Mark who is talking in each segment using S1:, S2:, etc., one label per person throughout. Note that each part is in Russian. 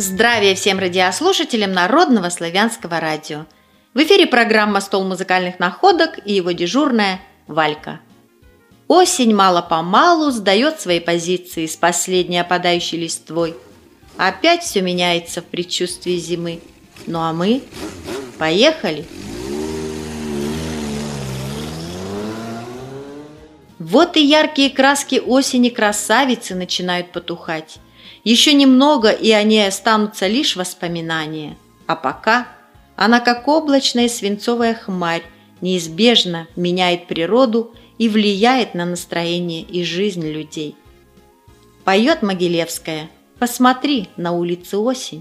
S1: Здравия всем радиослушателям Народного славянского радио. В эфире программа «Стол музыкальных находок» и его дежурная Валька. Осень мало-помалу сдает свои позиции с последней опадающей листвой. Опять все меняется в предчувствии зимы. Ну а мы поехали! Вот и яркие краски осени красавицы начинают потухать. Еще немного, и они останутся лишь воспоминания. А пока она, как облачная свинцовая хмарь, неизбежно меняет природу и влияет на настроение и жизнь людей. Поет Могилевская: «Посмотри, на улице осень».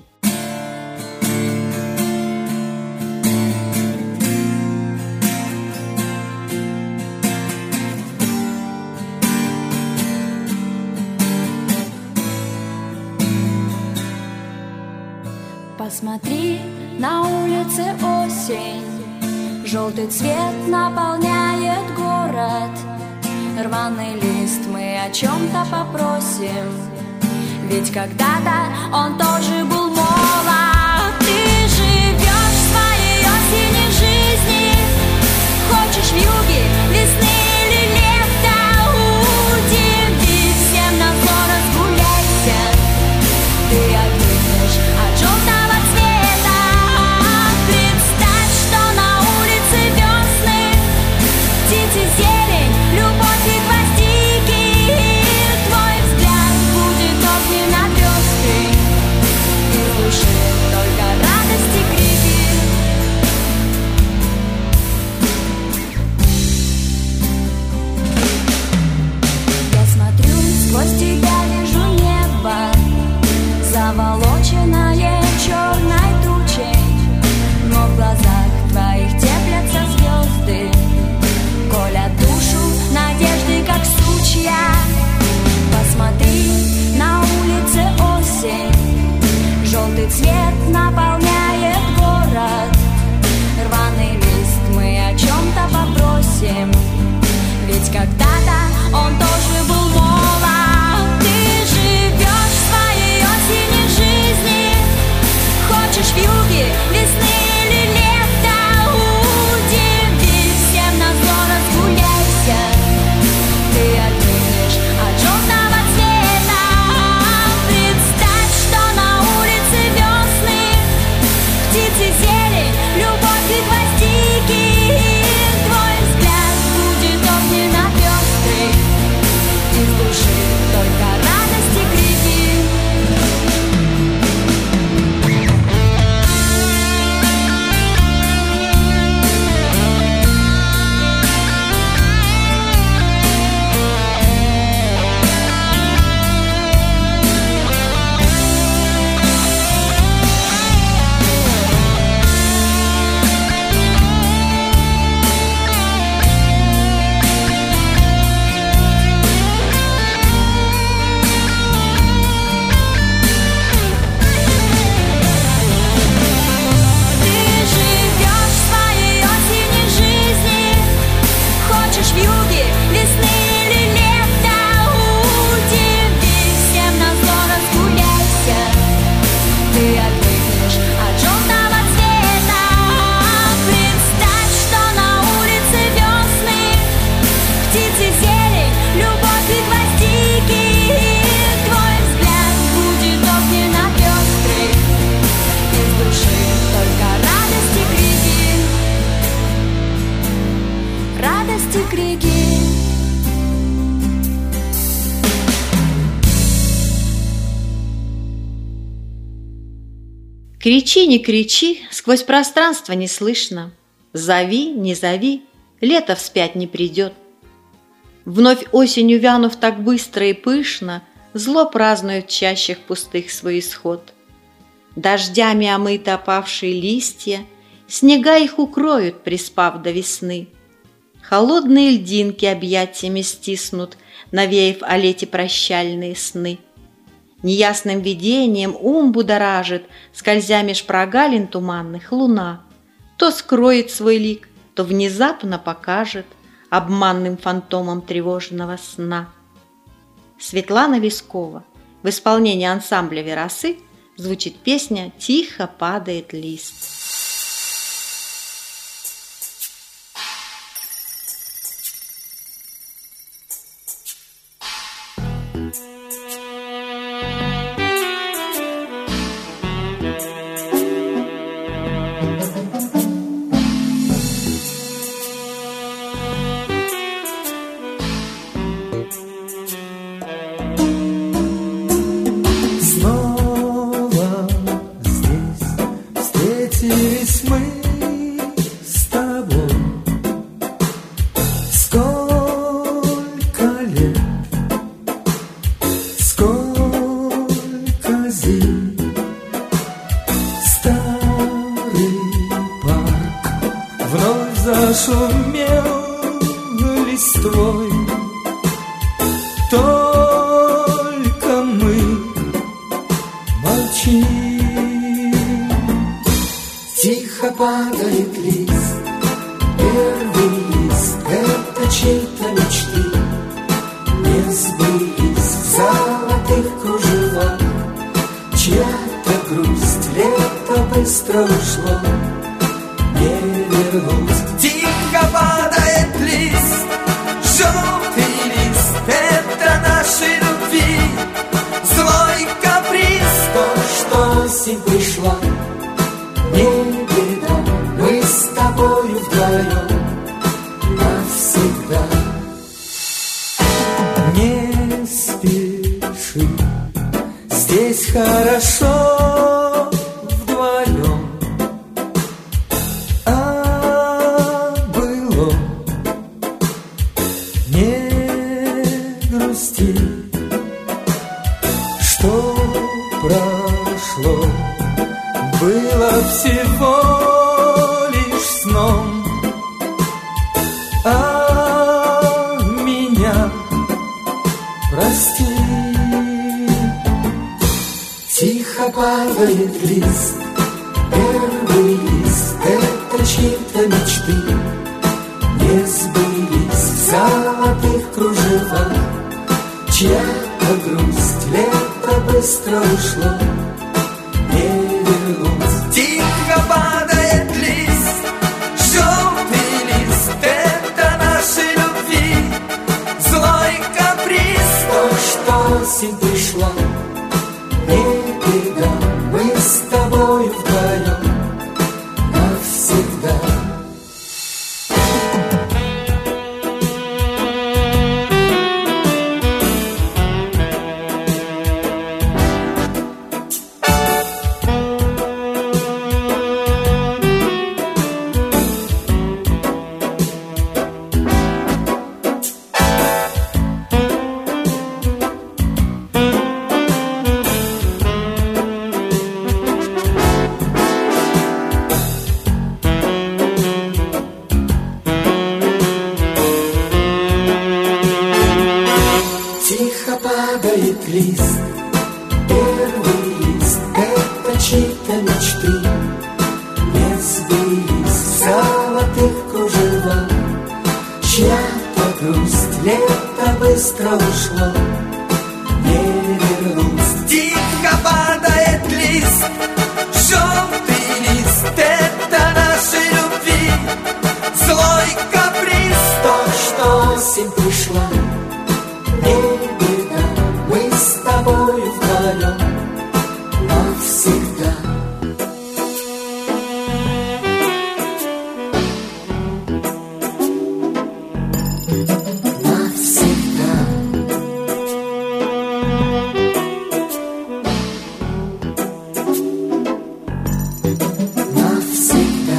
S2: Посмотри, на улице осень, желтый цвет наполняет город. Рваный лист мы о чем-то попросим, ведь когда-то он тоже был молод. Ты живешь в своей осенней жизни, хочешь вьюги, весны или лета. Удиви всем назло, разгуляйся, ты отвыкнешь от желтого. Зелень, любовь и гвоздики, твой взгляд будет огненно пестрый, из души только радость и крики. Я смотрю, сквозь тебя вижу небо, заволоченное черной тучей, но в глазах твоих теплятся звезды, колят душу надежды, как сучья. Посмотри, на улице осень, желтый цвет наполняет город. Рваный лист мы о чем-то попросим, ведь когда-то он тоже был молод. Ты живешь в своей осенней жизни, хочешь вьюги, весны или лета. Ты отвыкнешь от желтого цвета. Представь, что на улице весны, птицы, зелень, любовь и гвоздики. Твой взгляд будет огненно пестрый, из души только радость и крики.
S1: Кричи, не кричи, сквозь пространство не слышно. Зови, не зови, лето вспять не придет. Вновь осенью вянув так быстро и пышно, зло празднует в чащах пустых свой исход. Дождями омыты опавшие листья, снега их укроют, приспав до весны. Холодные льдинки объятиями стиснут, навеяв о лете прощальные сны. Неясным видением ум будоражит, скользя меж прогалин туманных, луна. То скроет свой лик, то внезапно покажет обманным фантомом тревожного сна. Светлана Лескова в исполнении ансамбля «Верасы» звучит песня «Тихо падает лист».
S3: Встретились мы с тобой. Сколько лет, сколько зим. Старый парк вновь зашумел листвой. Только мы молчим. Тихо падает лист, первый лист, это чьи-то мечты не сбылись в золотых кружевах. Чья-то грусть, лето быстро ушло, не вернуть. Тихо падает лист, желтый лист, это наши любви. Злой каприз, то, что осень пришла, не беда, мы с тобою вдвоем навсегда. Не спеши, здесь хорошо вдвоем. А было не грусти, что прошло было всего лишь сном. А меня прости. Тихо падает лист, первый лист, это чьи-то мечты не сбылись в золотых кружевах. Чья-то грусть, лето быстро ушло, не вернуть. Тихо падает лист, желтый лист, это наши любви. Злой каприз, то, что осень пришла, не беда, мы с тобою вдвоем навсегда. Тихо падает лист, первый лист, это чьи-то мечты не сбылись в золотых кружевах. Чья-то грусть, лето быстро ушло, не вернуть. Тихо падает лист, желтый лист, это наши любви. Злой каприз, то, что осень пришла, не беда, мы с тобою вдвоем навсегда. Навсегда. Навсегда.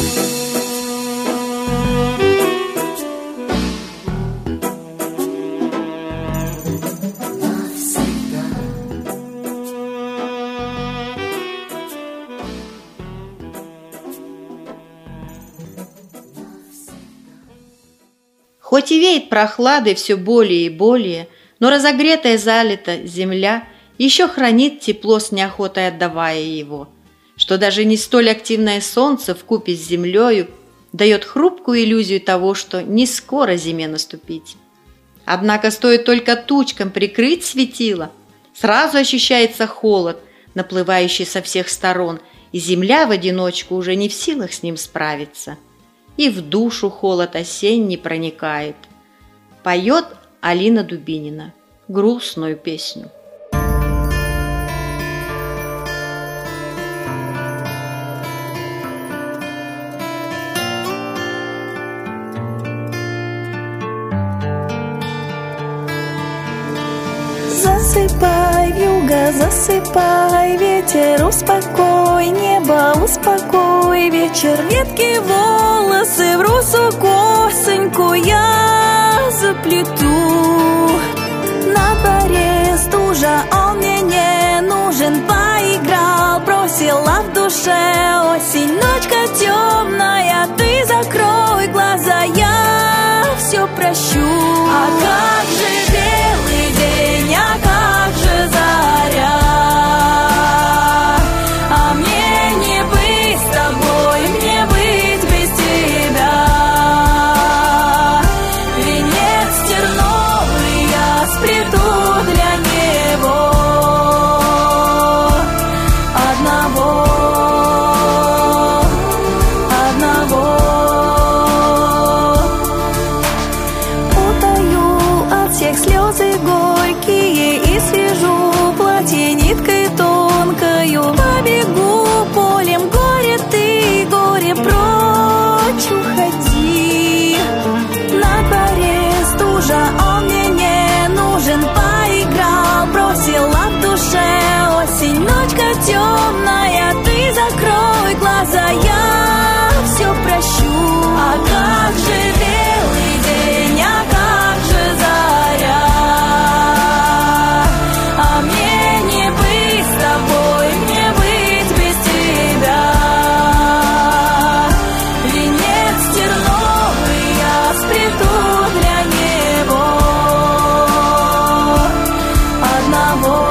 S1: Хоть и веет прохладой все более и более, но разогретая залита земля еще хранит тепло с неохотой отдавая его, что даже не столь активное солнце вкупе с землею дает хрупкую иллюзию того, что не скоро зиме наступить. Однако стоит только тучкам прикрыть светило, сразу ощущается холод, наплывающий со всех сторон, и земля в одиночку уже не в силах с ним справиться. И в душу холод осенний проникает. Поет Алина Дубинина грустную песню.
S4: Засыпай, вьюга, засыпай, ветер, успокой, небо, успокой, вечер, ветки, волосы в русу косоньку я заплету. На дворе стужа, он мне не нужен, поиграл, бросила в душе осень, ночка темная, ты закрой глаза, я все прощу. А как же белый день, а как же заря, а мне не быть с тобой, мне быть без тебя. Венец терновый я сплету для него одного. Слезы горькие и свяжу платье ниткой тонкою, побегу полем, горе ты, горе прочь уходи. На дворе стужа, он мне не нужен, поиграл, бросила в душе осень, ночка темная, ты закрой глаза, я все прощу. А как же белый день, а как же заря, а мне не быть с тобой, мне быть без тебя. Венец терновый я сплету для него одного.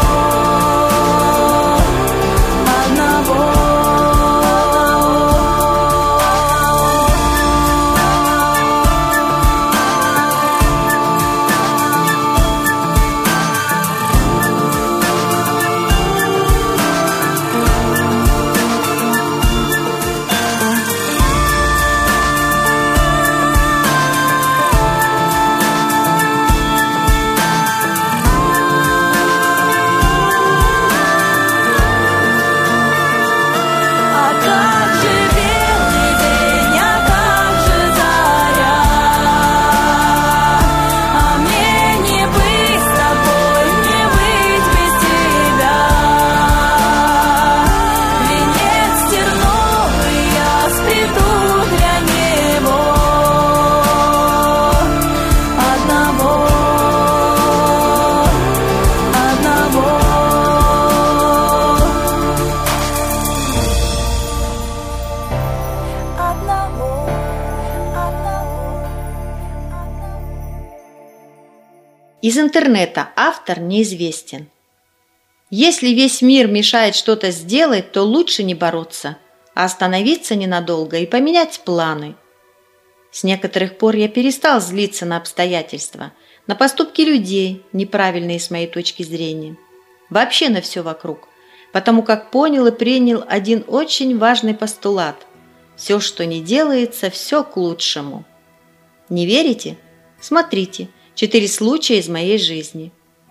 S1: Из интернета автор неизвестен. Если весь мир мешает что-то сделать, то лучше не бороться, а остановиться ненадолго и поменять планы. С некоторых пор я перестал злиться на обстоятельства, на поступки людей, неправильные с моей точки зрения, вообще на все вокруг, потому как понял и принял один очень важный постулат: все, что не делается, все к лучшему. Не верите? Смотрите. 4 случая из моей жизни.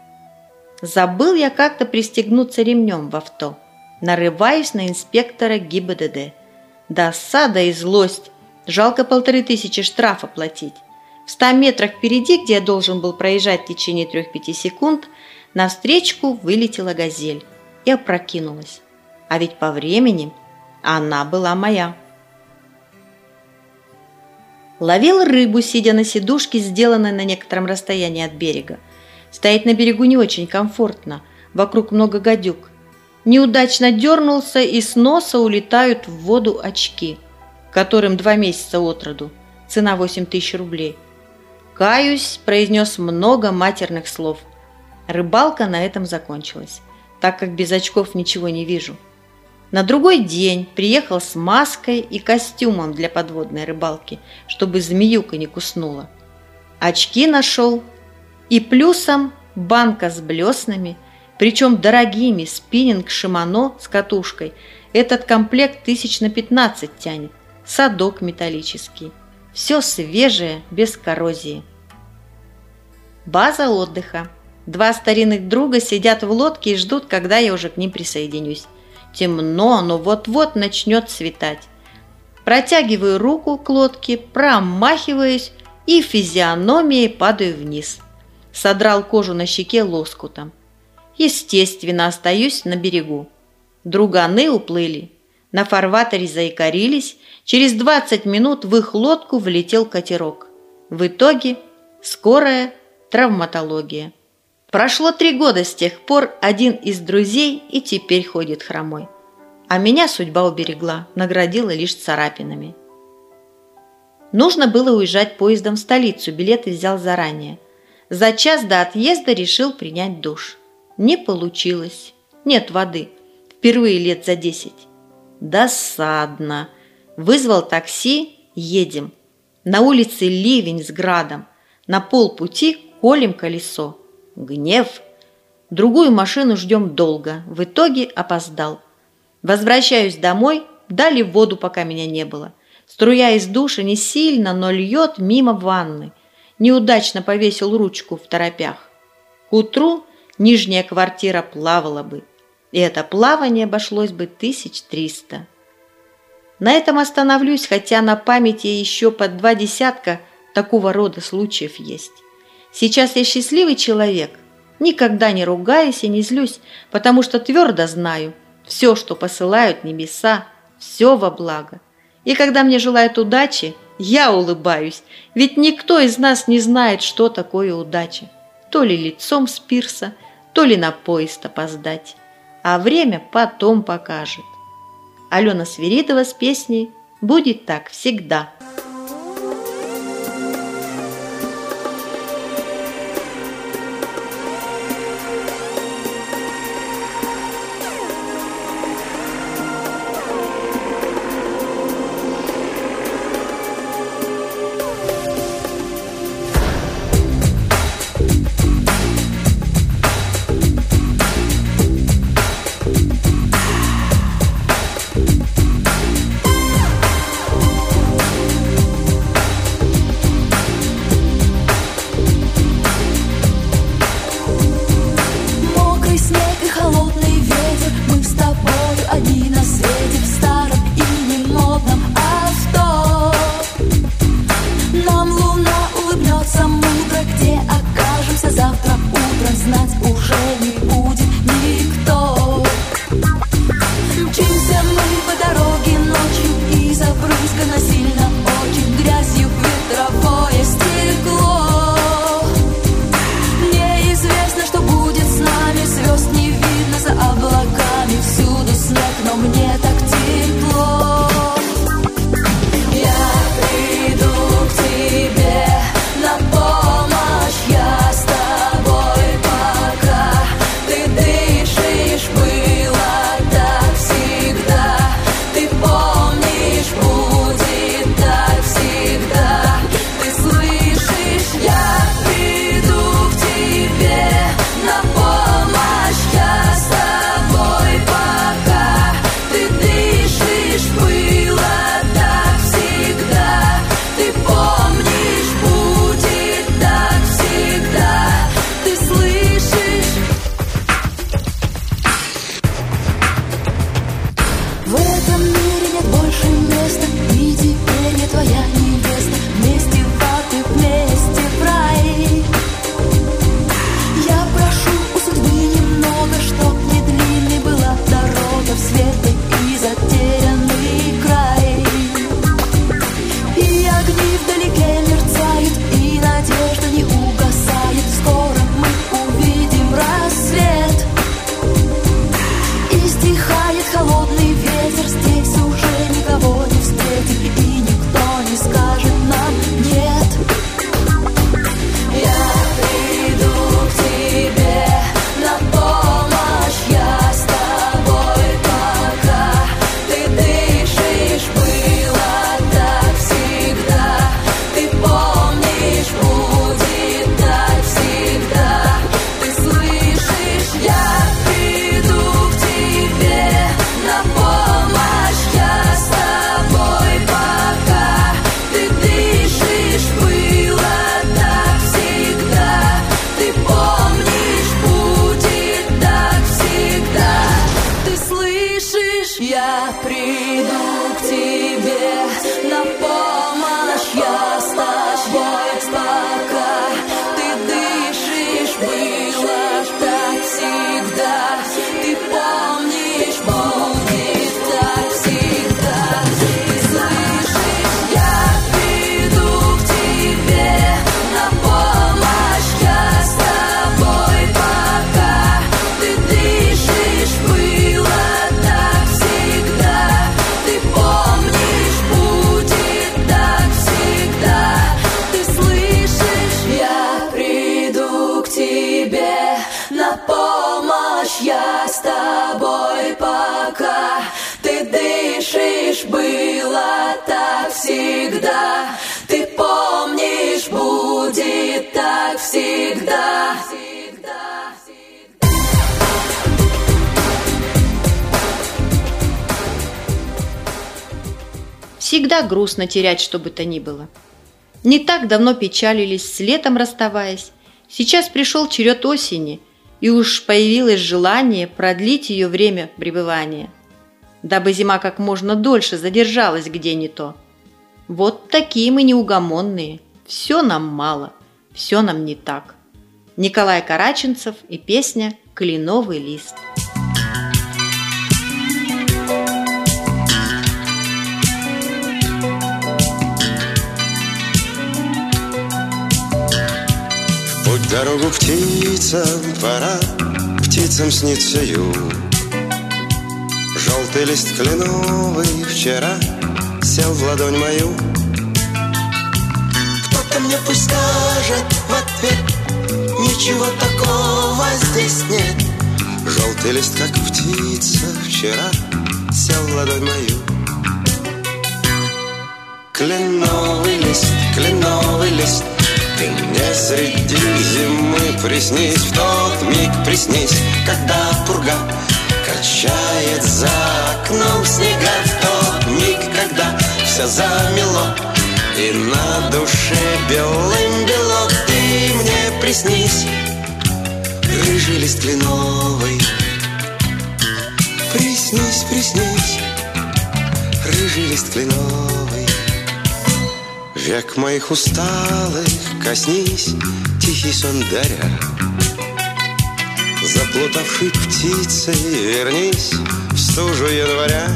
S1: Забыл я как-то пристегнуться ремнем в авто. Нарываюсь на инспектора ГИБДД. Досада и злость. Жалко 1500 штрафа платить. В 100 метрах впереди, где я должен был проезжать в течение 3-5 секунд, навстречку вылетела газель и опрокинулась. А ведь по времени она была моя. Ловил рыбу, сидя на сидушке, сделанной на некотором расстоянии от берега. Стоять на берегу не очень комфортно, вокруг много гадюк. Неудачно дернулся, и с носа улетают в воду очки, которым 2 месяца от роду, цена 8000 рублей. Каюсь, произнес много матерных слов. Рыбалка на этом закончилась, так как без очков ничего не вижу. На другой день приехал с маской и костюмом для подводной рыбалки, чтобы змеюка не куснула. Очки нашел и плюсом банка с блеснами, причем дорогими, спиннинг Шимано с катушкой. Этот комплект 1000 на 15 тянет, садок металлический. Все свежее, без коррозии. База отдыха. 2 старинных друга сидят в лодке и ждут, когда я уже к ним присоединюсь. Темно, но вот-вот начнет светать. Протягиваю руку к лодке, промахиваюсь и физиономией падаю вниз. Содрал кожу на щеке лоскутом. Естественно, остаюсь на берегу. Друганы уплыли. На фарватере заикарились. Через 20 минут в их лодку влетел катерок. В итоге скорая травматология. Прошло 3 года с тех пор, один из друзей и теперь ходит хромой. А меня судьба уберегла, наградила лишь царапинами. Нужно было уезжать поездом в столицу, билеты взял заранее. За час до отъезда решил принять душ. Не получилось. Нет воды. Впервые лет за 10. Досадно. Вызвал такси, едем. На улице ливень с градом. На полпути колем колесо. Гнев. Другую машину ждем долго. В итоге опоздал. Возвращаюсь домой. Дали воду, пока меня не было. Струя из душа не сильно, но льет мимо ванны. Неудачно повесил ручку в торопях. К утру нижняя квартира плавала бы. И это плавание обошлось бы 1300. На этом остановлюсь, хотя на памяти еще под 2 десятка такого рода случаев есть. Сейчас я счастливый человек. Никогда не ругаюсь и не злюсь, потому что твердо знаю, все, что посылают небеса, все во благо. И когда мне желают удачи, я улыбаюсь, ведь никто из нас не знает, что такое удача. То ли лицом с пирса, то ли на поезд опоздать. А время потом покажет. Алена Свиридова с песней «Будет так всегда».
S4: помнишь, было так всегда. Ты помнишь, будет так всегда.
S1: Всегда грустно терять что бы то ни было. Не так давно печалились, с летом расставаясь. Сейчас пришел черед осени, и уж появилось желание продлить ее время пребывания, дабы зима как можно дольше задержалась где не то. Вот такие мы неугомонные. Все нам мало, все нам не так. Николай Караченцев и песня «Кленовый лист».
S5: Путь дорогу птицам, пора птицам снится юг. Желтый лист кленовый вчера сел в ладонь мою. Кто-то мне пусть скажет в ответ: ничего такого здесь нет. Желтый лист, как птица, вчера сел в ладонь мою. Кленовый лист, ты мне среди зимы приснись, в тот миг приснись, когда пурга качает за окном снега, в тот миг, когда все замело и на душе белым бело. Ты мне приснись, рыжий лист кленовый. Приснись, приснись, рыжий лист кленовый. Век моих усталых коснись, тихий сон даря. Заплутавшей птицей вернись в стужу января.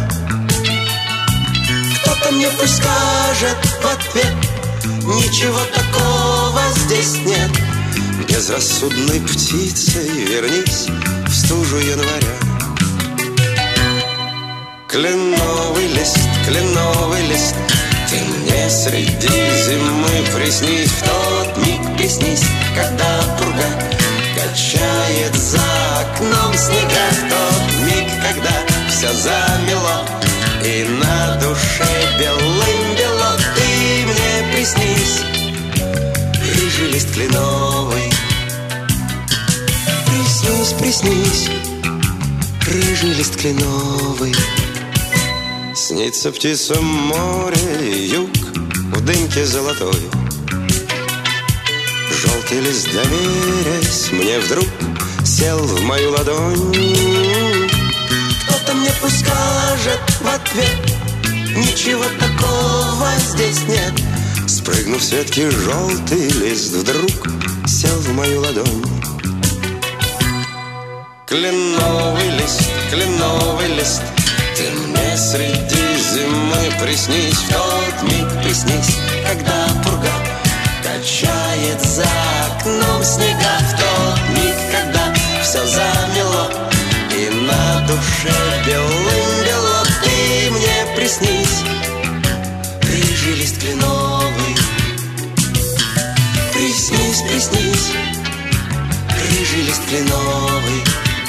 S5: Кто-то мне пусть скажет в ответ: ничего такого здесь нет. Безрассудной птицей вернись в стужу января. Кленовый лист, ты мне среди зимы приснись, в тот миг приснись, когда пурга качает за окном снега, в тот миг, когда все замело и на душе белым бело. Ты мне приснись, рыжий лист кленовый. Приснись, приснись, рыжий лист кленовый. Снится птицам море, юг в дымке золотой. Желтый лист, доверясь мне, вдруг сел в мою ладонь. Кто-то мне пусть скажет в ответ: ничего такого здесь нет. Спрыгнув с ветки, желтый лист вдруг сел в мою ладонь. Кленовый лист, ты мне среди зимы приснись, в тот миг приснись, когда пурга качает за окном снега, в тот миг, когда все замело и на душе белым бело. Ты мне приснись, рыжий лист кленовый. Приснись, приснись, рыжий лист кленовый.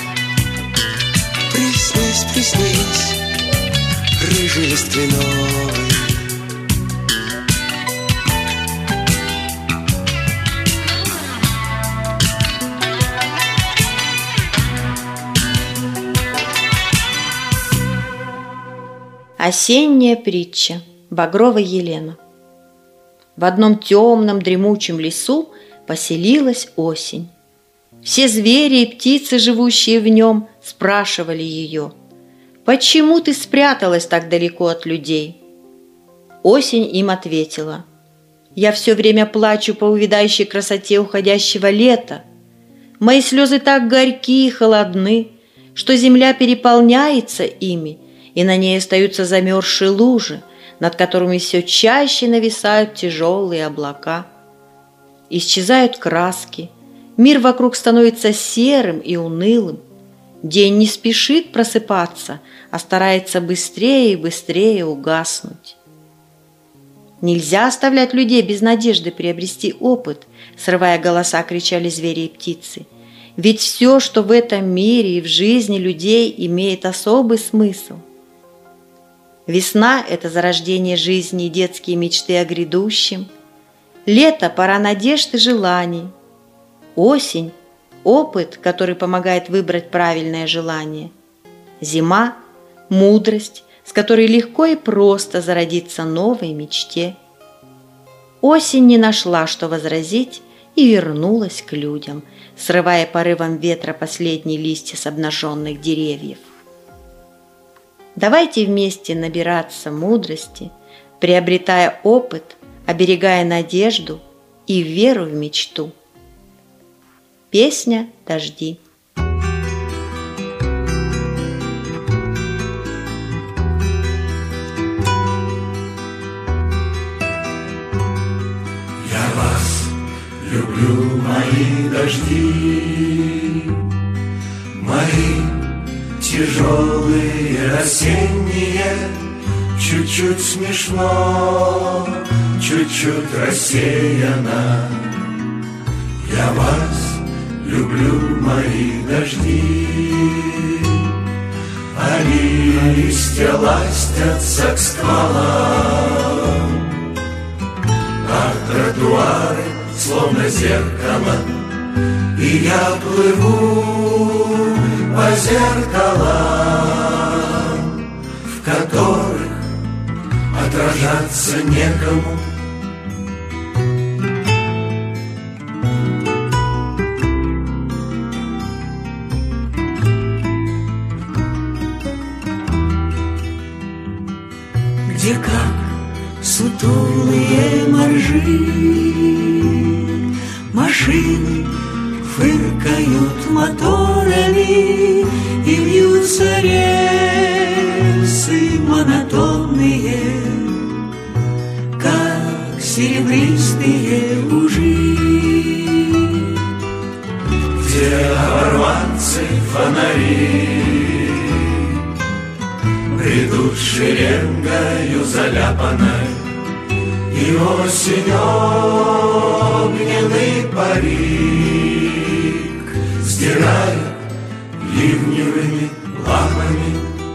S5: Приснись, приснись, рыжий лист кленовый.
S1: Осенняя притча. Багрова Елена. В одном темном дремучем лесу поселилась осень. Все звери и птицы, живущие в нем, спрашивали ее: «Почему ты спряталась так далеко от людей?» Осень им ответила: «Я все время плачу по увядающей красоте уходящего лета. Мои слезы так горьки и холодны, что земля переполняется ими, и на ней остаются замерзшие лужи, над которыми все чаще нависают тяжелые облака. Исчезают краски, мир вокруг становится серым и унылым. День не спешит просыпаться, а старается быстрее и быстрее угаснуть. Нельзя оставлять людей без надежды приобрести опыт», срывая голоса, кричали звери и птицы. «Ведь все, что в этом мире и в жизни людей, имеет особый смысл». Весна – это зарождение жизни и детские мечты о грядущем. Лето – пора надежд и желаний. Осень – опыт, который помогает выбрать правильное желание. Зима – мудрость, с которой легко и просто зародиться новой мечте. Осень не нашла, что возразить, и вернулась к людям, срывая порывом ветра последние листья с обнаженных деревьев. Давайте вместе набираться мудрости, приобретая опыт, оберегая надежду и веру в мечту. Песня «Дожди».
S3: Я вас люблю, мои дожди, мои тяжелые осенние, чуть-чуть смешно, чуть-чуть рассеяно. Я вас люблю, мои дожди, они листья ластятся к стволам, а тротуары словно зеркало, и я плыву по зеркалам, в которых отражаться некому. Где как сутулые моржи, машины фыркают моторами, и вьются рельсы монотонные, как серебристые ужи. Где оборванцы фонари бредут шеренгою заляпанной, и осень огненный парик сдирает ливневыми лапами.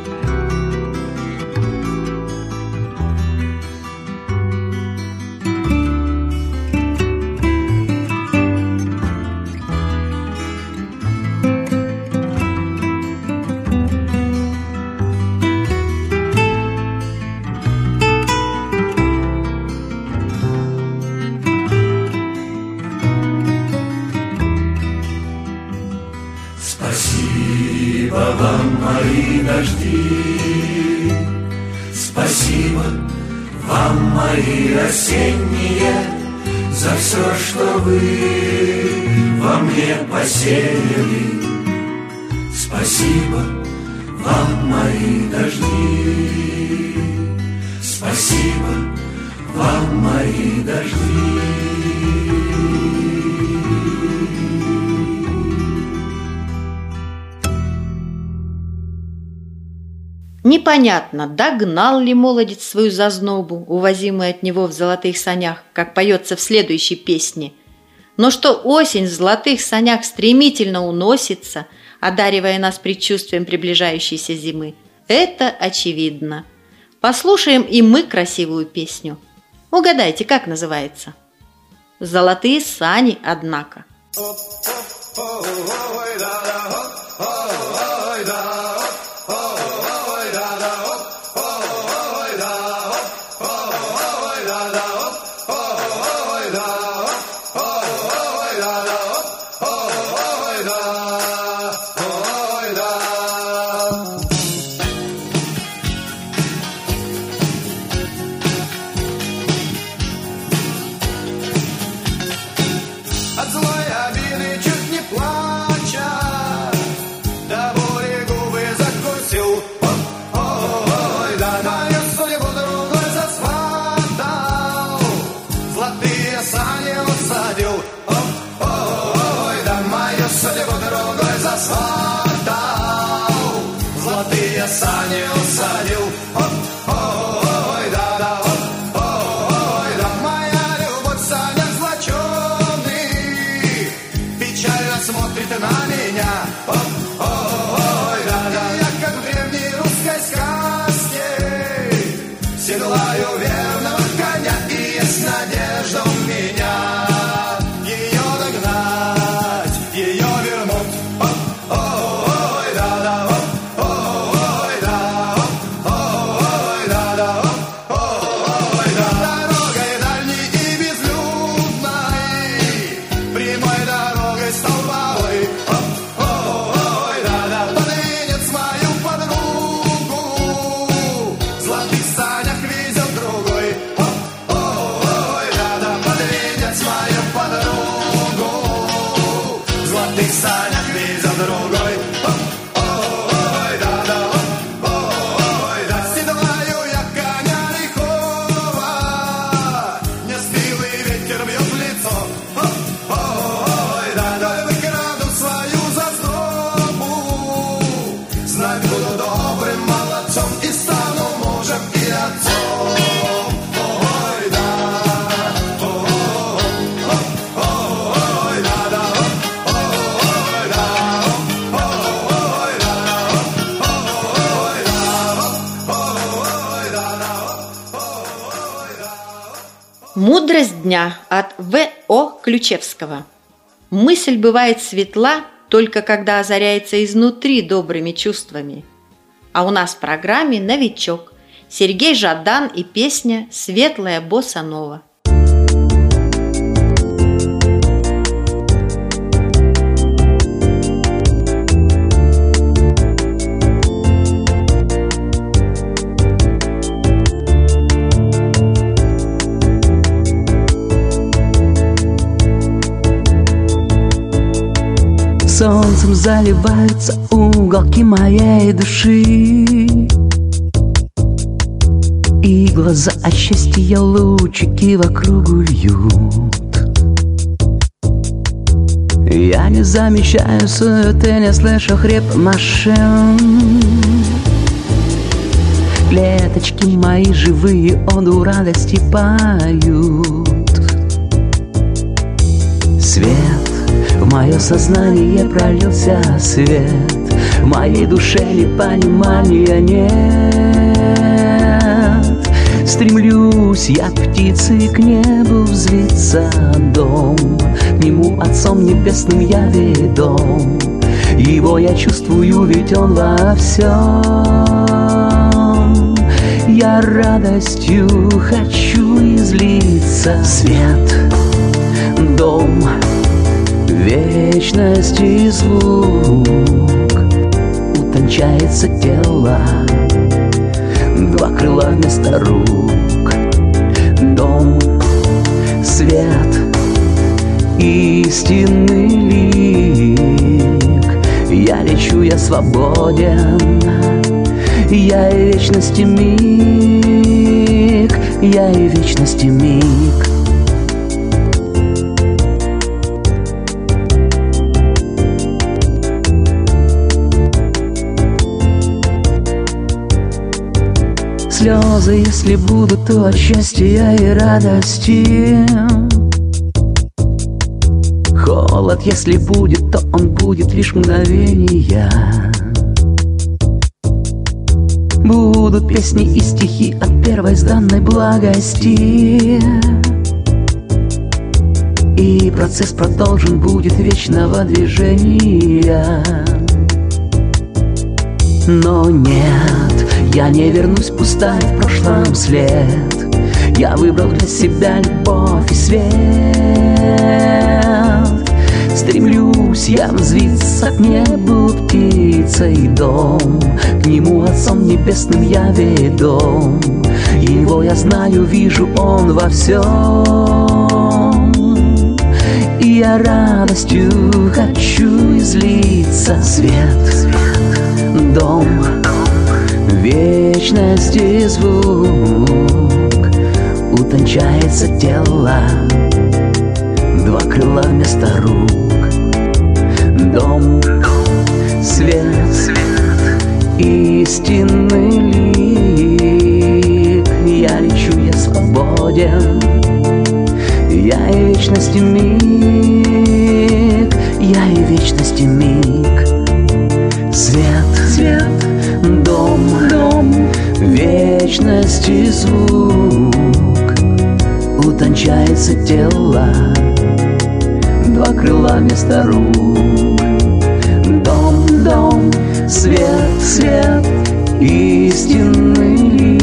S3: Спасибо вам, мои дожди, спасибо вам, мои осенние, за все, что вы во мне посеяли. Спасибо вам, мои дожди, спасибо вам, мои дожди.
S1: Непонятно, догнал ли молодец свою зазнобу, увозимую от него в золотых санях, как поется в следующей песне. Но что осень в золотых санях стремительно уносится, одаривая нас предчувствием приближающейся зимы, это очевидно. Послушаем и мы красивую песню. Угадайте, как называется? «Золотые сани», однако.
S3: От злой обиды чуть не плача, до боли губы закусил. Ой, да, мою судьбу другой засватал, золотые сани усадил. Ой, да, мою судьбу другой засватал, золотые сани усадил. Ой, да, да, ой, да, моя любовь в санях злоченый печально смотрит на меня. Ой, да, да, я как в древней русской сказке золотых санях весь за другой. Ой, да-да, ой, да. Седлаю я коня лихого, мне стылый ветер бьет в лицо. Ой, да-да, выкраду свою зазнобу, знать буду добрым молодцом и стану мужем и отцом. Ой, да, ой, да-да, ой, да, ой, да.
S1: Мудрость дня от В.О. Ключевского. Мысль бывает светла только когда озаряется изнутри добрыми чувствами. А у нас в программе «Новичок» Сергей Жадан и песня «Светлая босса-нова».
S6: Солнцем заливаются уголки моей души, и глаза от счастья лучики вокруг льют. Я не замечаю суеты, не слышу хрип машин. Клеточки мои живые оду радости поют. Свет в мое сознание пролился свет, в моей душе непонимания нет. Стремлюсь я птицей к небу взвиться дом, к нему Отцом Небесным я ведом. Его я чувствую, ведь Он во всем. Я радостью хочу излиться. Свет, дом, вечности звук, утончается тело, два крыла вместо рук. Дом, свет, истинный лик. Я лечу, я свободен, я и вечности миг, я и вечности миг. Слезы, если будут, то от счастья и радости. Холод, если будет, то он будет лишь мгновения. Будут песни и стихи от первозданной благости, и процесс продолжен будет вечного движения. Но нет, я не вернусь, пустая в прошлом след. Я выбрал для себя любовь и свет. Стремлюсь я взвиться к небу птицей дом, к нему Отцом Небесным я ведом. Его я знаю, вижу, Он во всем. И я радостью хочу излиться. Свет, дом, вечности звук, утончается тело, два крыла вместо рук. Дом, свет, истинный лик. Я лечу, я свободен, я и вечности миг, я и вечности миг. Свет, свет, дом, вечности звук, утончается тело, два крыла вместо рук. Дом, свет, истинный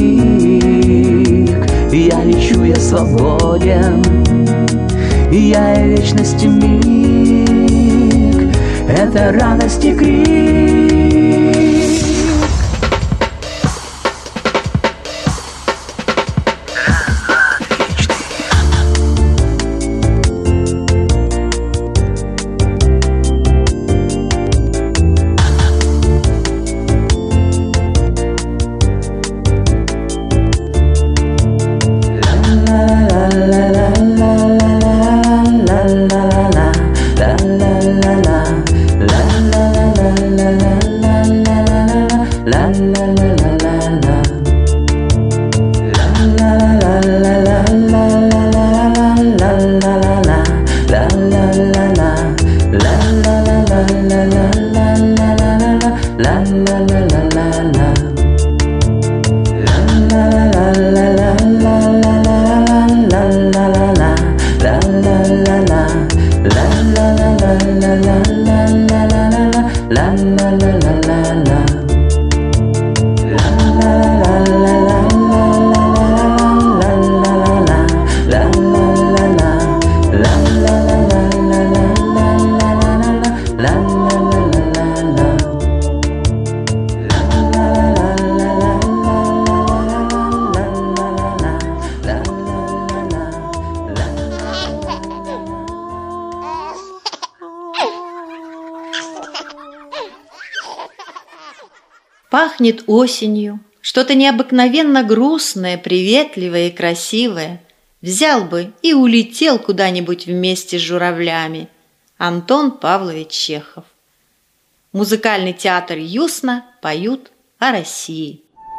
S6: лик. Я лечу, я свободен, я и вечности миг. Это радость и крик.
S1: Пахнет осенью, что-то необыкновенно грустное, приветливое и красивое. Взял бы и улетел куда-нибудь вместе с журавлями. Антон Павлович Чехов. Музыкальный театр «Юсна» поют о России.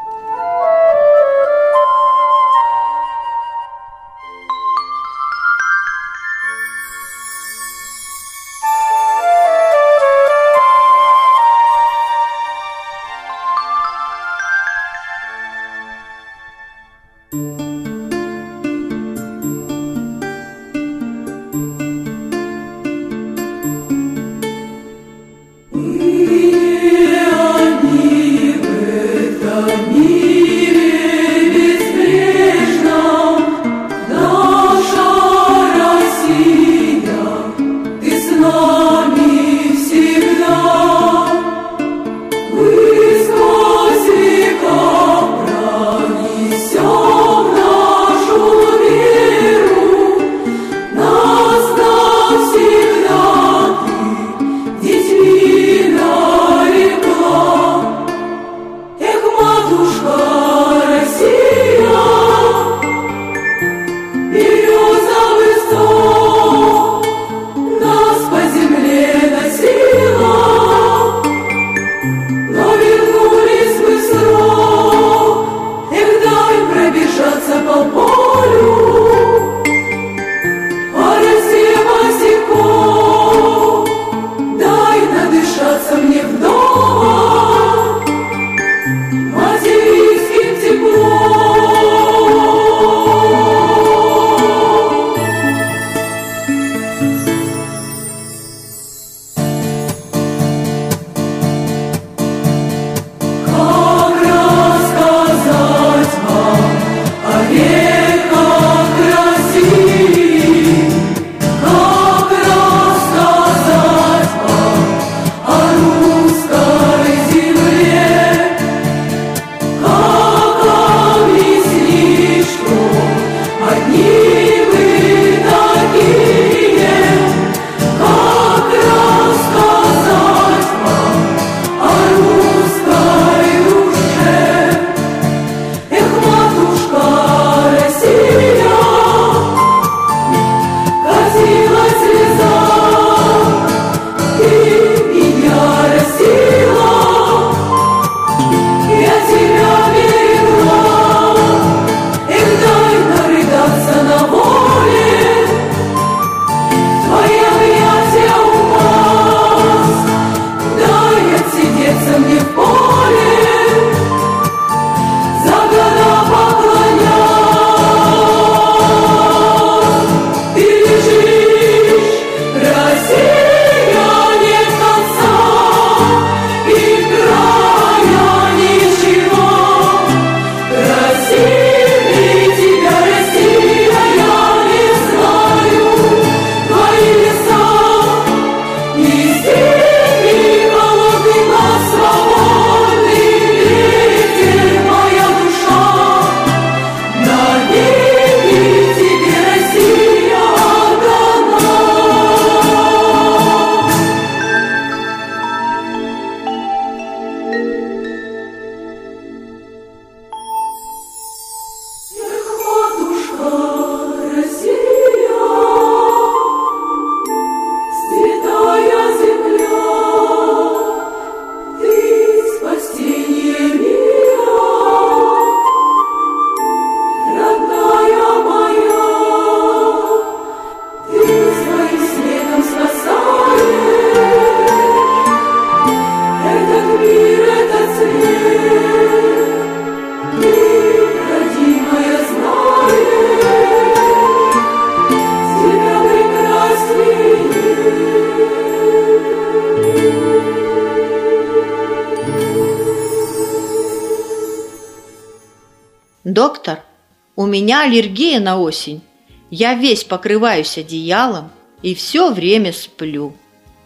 S1: «Доктор, у меня аллергия на осень. Я весь покрываюсь одеялом и все время сплю».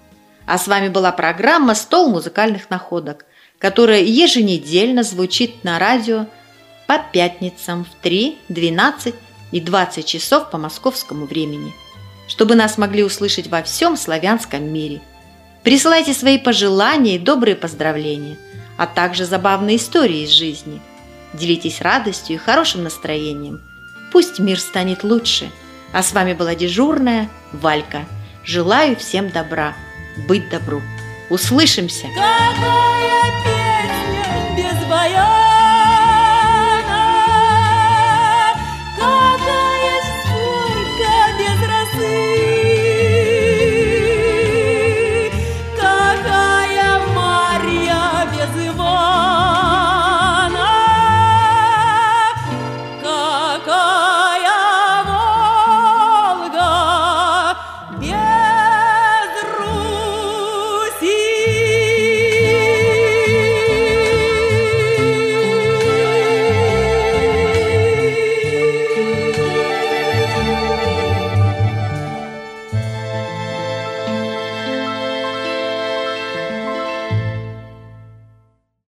S1: А с вами была программа «Стол музыкальных находок», которая еженедельно звучит на радио по пятницам в 3, 12 и 20 часов по московскому времени, чтобы нас могли услышать во всем славянском мире. Присылайте свои пожелания и добрые поздравления. а также забавные истории из жизни. Делитесь радостью и хорошим настроением. Пусть мир станет лучше. А с вами была дежурная Валька. Желаю всем добра, быть добру. Услышимся!
S4: Какая песня без боя.